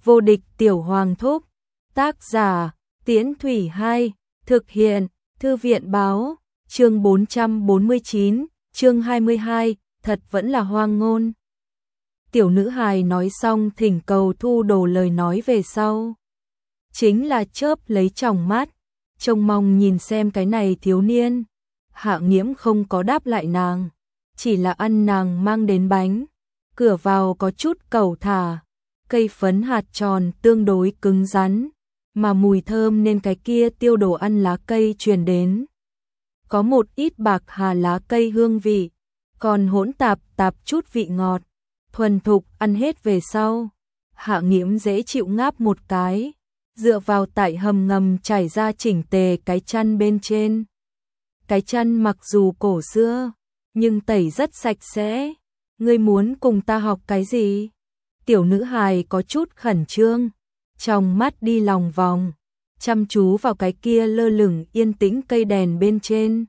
Vô địch tiểu hoàng thúc. Tác giả Tiễn Thủy 2. Thực hiện Thư viện báo. Chương 449, chương 22, thật vẫn là hoang ngôn. Tiểu nữ hài nói xong thỉnh cầu thu đồ lời nói về sau. Chính là chớp lấy tròng mắt, trông mong nhìn xem cái này thiếu niên. Hạ Nghiễm không có đáp lại nàng, chỉ là ăn nàng mang đến bánh. Cửa vào có chút cẩu thả, cây phấn hạt tròn tương đối cứng rắn, mà mùi thơm nên cái kia tiêu đồ ăn lá cây truyền đến. Có một ít bạc hà lá cây hương vị, còn hỗn tạp chút vị ngọt, thuần thục ăn hết về sau. Hạ Nghiễm dễ chịu ngáp một cái, dựa vào tại hầm ngầm trải ra chỉnh tề cái chăn bên trên. Cái chăn mặc dù cổ xưa, nhưng tẩy rất sạch sẽ. Ngươi muốn cùng ta học cái gì? Tiểu nữ hài có chút khẩn trương, trong mắt đi lòng vòng, chăm chú vào cái kia lơ lửng yên tĩnh cây đèn bên trên.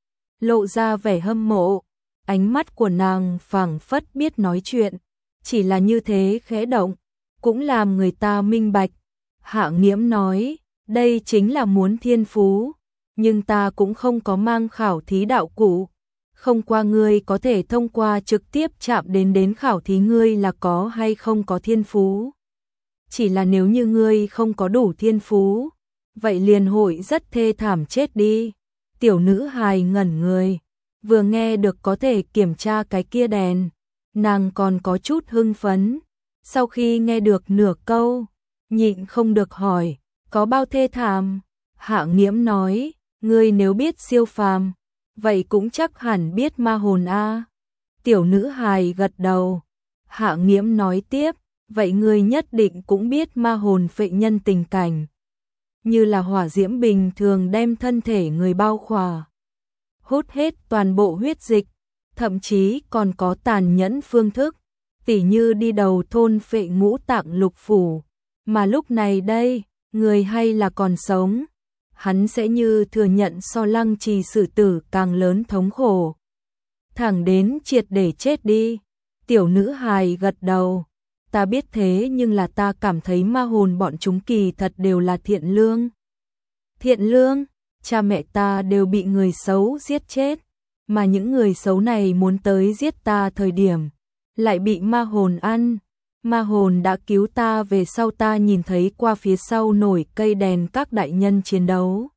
Lộ ra vẻ hâm mộ, ánh mắt của nàng phảng phất biết nói chuyện, chỉ là như thế khẽ động, cũng làm người ta minh bạch. Hạ Nghiễm nói, đây chính là muốn thiên phú, nhưng ta cũng không có mang khảo thí đạo cụ. Không qua ngươi có thể thông qua trực tiếp chạm đến khảo thí ngươi là có hay không có thiên phú. Chỉ là nếu như ngươi không có đủ thiên phú, vậy liền hội rất thê thảm chết đi. Tiểu nữ hài ngẩn người, vừa nghe được có thể kiểm tra cái kia đèn, nàng còn có chút hưng phấn. Sau khi nghe được nửa câu, nhịn không được hỏi, có bao thê thảm? Hạ Nghiễm nói, ngươi nếu biết siêu phàm, vậy cũng chắc hẳn biết ma hồn a. Tiểu nữ hài gật đầu. Hạ Nghiễm nói tiếp, vậy ngươi nhất định cũng biết ma hồn phệ nhân tình cảnh. Như là hỏa diễm bình thường đem thân thể người bao khỏa, hút hết toàn bộ huyết dịch, thậm chí còn có tàn nhẫn phương thức, tỉ như đi đầu thôn phệ ngũ tạng lục phủ. Mà lúc này đây, người hay là còn sống, hắn sẽ như thừa nhận so lăng trì xử tử càng lớn thống khổ, thẳng đến triệt để chết đi. Tiểu nữ hài gật đầu, ta biết thế, nhưng là ta cảm thấy ma hồn bọn chúng kỳ thật đều là thiện lương. Thiện lương? Cha mẹ ta đều bị người xấu giết chết, mà những người xấu này muốn tới giết ta thời điểm, lại bị ma hồn ăn. Ma hồn đã cứu ta về sau, ta nhìn thấy qua phía sau nổi cây đèn các đại nhân chiến đấu.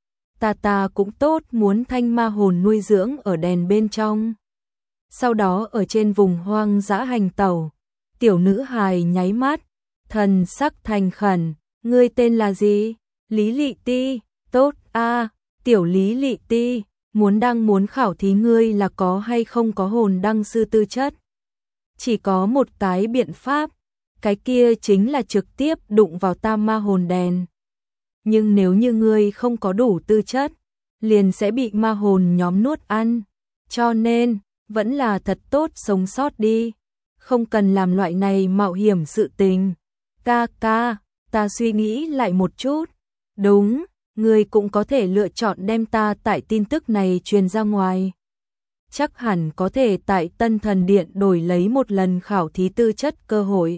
Ta cũng tốt muốn thanh ma hồn nuôi dưỡng ở đèn bên trong. Sau đó ở trên vùng hoang dã hành tẩu. Tiểu nữ hài nháy mắt, thần sắc thành khẩn, ngươi tên là gì? Lý Lị Ti. Tốt a, tiểu Lý Lị Ti, muốn khảo thí ngươi là có hay không có hồn đăng sư tư chất. Chỉ có một cái biện pháp, cái kia chính là trực tiếp đụng vào tam ma hồn đèn. Nhưng nếu như ngươi không có đủ tư chất, liền sẽ bị ma hồn nhóm nuốt ăn. Cho nên, vẫn là thật tốt sống sót đi, không cần làm loại này mạo hiểm sự tình. Ca, ta suy nghĩ lại một chút. Đúng, ngươi cũng có thể lựa chọn đem ta tại tin tức này truyền ra ngoài. Chắc hẳn có thể tại Tân Thần Điện đổi lấy một lần khảo thí tư chất cơ hội.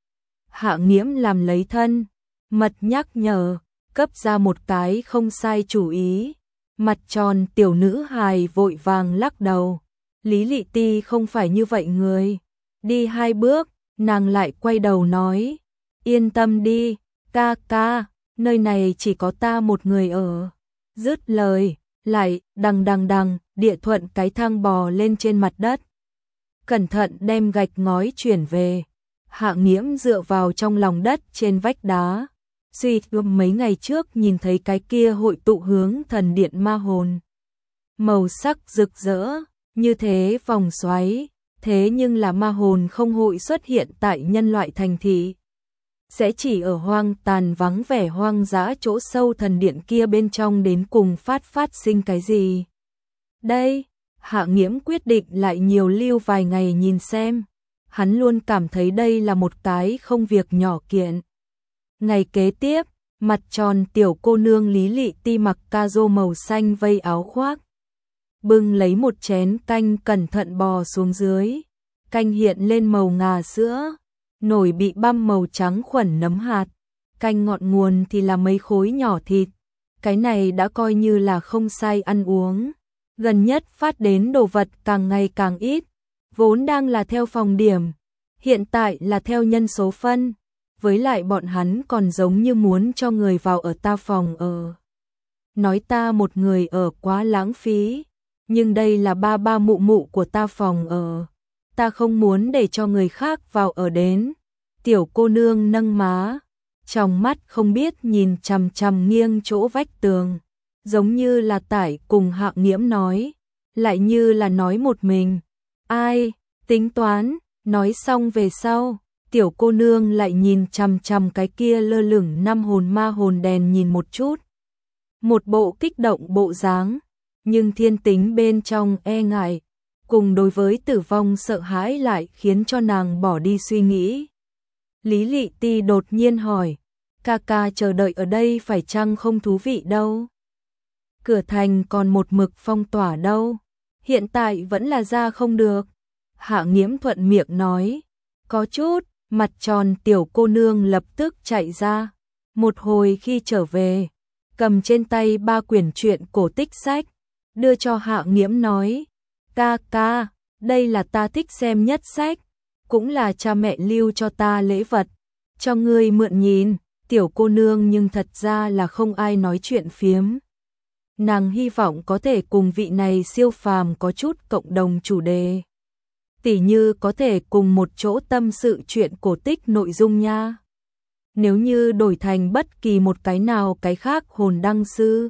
Hạ Nghiễm làm lấy thân mật nhắc nhở, cấp ra một cái không sai chủ ý. Mặt tròn tiểu nữ hài vội vàng lắc đầu. Lý Lị Ti không phải như vậy người. Đi 2 bước, nàng lại quay đầu nói, yên tâm đi, ca, nơi này chỉ có ta một người ở. Dứt lời, lại đằng địa thuận cái thang bò lên trên mặt đất. Cẩn thận đem gạch ngói chuyển về. Hạ Nghiễm dựa vào trong lòng đất trên vách đá, suy gồm mấy ngày trước nhìn thấy cái kia hội tụ hướng thần điện ma hồn. Màu sắc rực rỡ, như thế vòng xoáy, thế nhưng là ma hồn không hội xuất hiện tại nhân loại thành thị. Sẽ chỉ ở hoang tàn vắng vẻ hoang dã chỗ sâu thần điện kia bên trong đến cùng phát sinh cái gì. Đây, Hạ Nghiễm quyết định lại nhiều lưu vài ngày nhìn xem. Hắn luôn cảm thấy đây là một cái không việc nhỏ kiện. Ngày kế tiếp, mặt tròn tiểu cô nương Lý Lị Ti mặc ca rô màu xanh vây áo khoác, bưng lấy một chén canh cẩn thận bò xuống dưới. Canh hiện lên màu ngà sữa, nồi bị băm màu trắng khuẩn nấm hạt, canh ngọn nguồn thì là mấy khối nhỏ thịt. Cái này đã coi như là không sai ăn uống. Gần nhất phát đến đồ vật càng ngày càng ít, vốn đang là theo phòng điểm, hiện tại là theo nhân số phân. Với lại bọn hắn còn giống như muốn cho người vào ở ta phòng ở. Nói ta một người ở quá lãng phí, nhưng đây là ba ba mụ mụ của ta phòng ở. Ta không muốn để cho người khác vào ở đến. Tiểu cô nương nâng má, trong mắt không biết nhìn chằm chằm nghiêng chỗ vách tường, giống như là tải cùng Hạng Nghiễm nói, lại như là nói một mình. Ai, tính toán, nói xong về sau, tiểu cô nương lại nhìn chằm chằm cái kia lơ lửng năm hồn ma hồn đèn nhìn một chút. Một bộ kích động bộ dáng, nhưng thiên tính bên trong e ngại, cùng đối với tử vong sợ hãi lại khiến cho nàng bỏ đi suy nghĩ. Lý Lị Ti đột nhiên hỏi, ca ca chờ đợi ở đây phải chăng không thú vị đâu? Cửa thành còn một mực phong tỏa đâu, hiện tại vẫn là ra không được. Hạng Nghiễm thuận miệng nói, có chút, mặt tròn tiểu cô nương lập tức chạy ra. Một hồi khi trở về, cầm trên tay 3 quyển truyện cổ tích sách, đưa cho Hạng Nghiễm nói, ca ca, đây là ta thích xem nhất sách, cũng là cha mẹ lưu cho ta lễ vật, cho ngươi mượn nhìn. Tiểu cô nương nhưng thật ra là không ai nói chuyện phiếm. Nàng hy vọng có thể cùng vị này siêu phàm có chút cộng đồng chủ đề. Tỉ như có thể cùng một chỗ tâm sự chuyện cổ tích nội dung nha. Nếu như đổi thành bất kỳ một cái nào cái khác hồn đăng sư,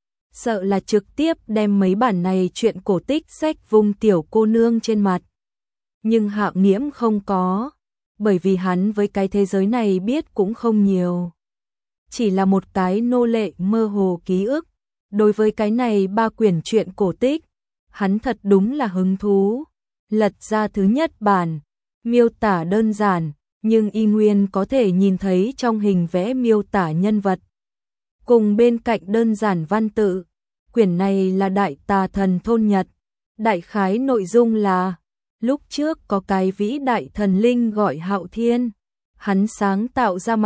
sợ là trực tiếp đem mấy bản này chuyện cổ tích sách vung tiểu cô nương trên mặt. Nhưng Hạng Nghiễm không có, bởi vì hắn với cái thế giới này biết cũng không nhiều. Chỉ là một cái nô lệ mơ hồ ký ức. Đối với cái này 3 quyển truyện cổ tích, hắn thật đúng là hứng thú. Lật ra thứ nhất bản, miêu tả đơn giản, nhưng y nguyên có thể nhìn thấy trong hình vẽ miêu tả nhân vật. Cùng bên cạnh đơn giản văn tự, quyển này là Đại Tà Thần Thôn Nhật. Đại khái nội dung là, lúc trước có cái vĩ đại thần linh gọi Hạo Thiên, hắn sáng tạo ra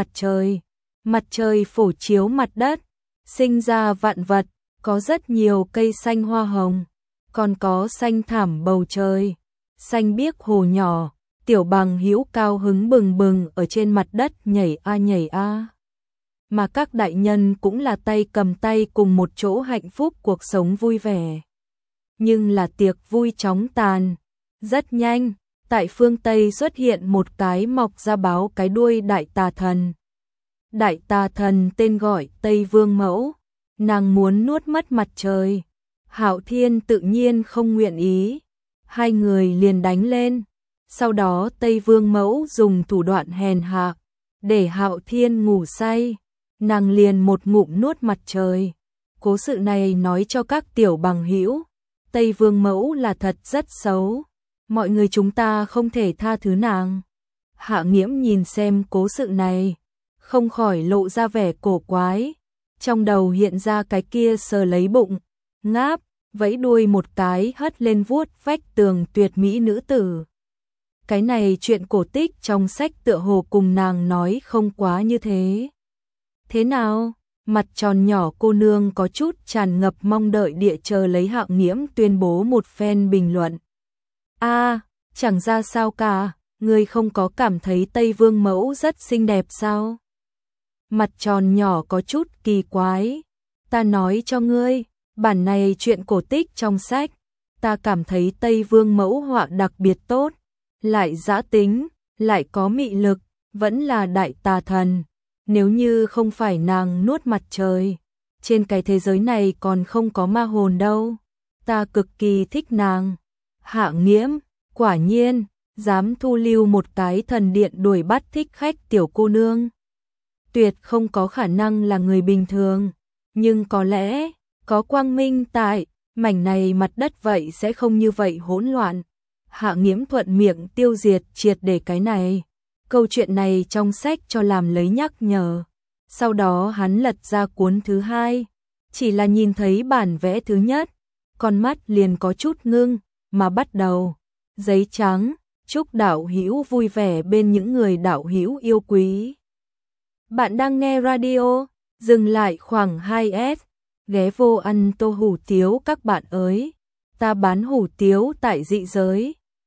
mặt trời phổ chiếu mặt đất, sinh ra vạn vật, có rất nhiều cây xanh hoa hồng, còn có xanh thảm bầu trời, xanh biếc hồ nhỏ, tiểu bằng hữu cao hứng bừng bừng ở trên mặt đất nhảy a. Mà các đại nhân cũng là tay cầm tay cùng một chỗ hạnh phúc cuộc sống vui vẻ. Nhưng là tiệc vui chóng tàn. Rất nhanh, tại phương Tây xuất hiện một cái mọc ra báo cái đuôi đại tà thần. Đại tà thần tên gọi Tây Vương Mẫu, nàng muốn nuốt mất mặt trời. Hạo Thiên tự nhiên không nguyện ý, hai người liền đánh lên. Sau đó Tây Vương Mẫu dùng thủ đoạn hèn hạ, để Hạo Thiên ngủ say, nàng liền một ngụm nuốt mặt trời. Cố sự này nói cho các tiểu bằng hữu, Tây Vương Mẫu là thật rất xấu. Mọi người chúng ta không thể tha thứ nàng. Hạng Nghiễm nhìn xem cố sự này, không khỏi lộ ra vẻ cổ quái. Trong đầu hiện ra cái kia sờ lấy bụng, ngáp, vẫy đuôi một cái hất lên vuốt vách tường tuyệt mỹ nữ tử. Cái này chuyện cổ tích trong sách tựa hồ cùng nàng nói không quá như thế. Thế nào? Mặt tròn nhỏ cô nương có chút tràn ngập mong đợi địa chờ lấy Hạng Nghiễm tuyên bố một phen bình luận. Chẳng ra sao cả, ngươi không có cảm thấy Tây Vương Mẫu rất xinh đẹp sao? Mặt tròn nhỏ có chút kỳ quái. Ta nói cho ngươi, bản này chuyện cổ tích trong sách, ta cảm thấy Tây Vương Mẫu họa đặc biệt tốt, lại dã tính, lại có mị lực, vẫn là đại tà thần. Nếu như không phải nàng nuốt mặt trời, trên cái thế giới này còn không có ma hồn đâu. Ta cực kỳ thích nàng. Hạng Nghiễm, quả nhiên, dám thu lưu một cái thần điện đuổi bắt thích khách tiểu cô nương. Tuyệt không có khả năng là người bình thường, nhưng có lẽ, có quang minh tại, mảnh này mặt đất vậy sẽ không như vậy hỗn loạn. Hạng Nghiễm thuận miệng tiêu diệt triệt để cái này. Câu chuyện này trong sách cho làm lấy nhắc nhở. Sau đó hắn lật ra cuốn thứ hai, chỉ là nhìn thấy bản vẽ thứ nhất, con mắt liền có chút ngưng, mà bắt đầu. Giấy trắng, Chúc đạo hữu vui vẻ bên những người đạo hữu yêu quý. Bạn đang nghe radio, dừng lại khoảng 2S, ghé vô ăn tô hủ tiếu các bạn ơi. Ta bán hủ tiếu tại dị giới,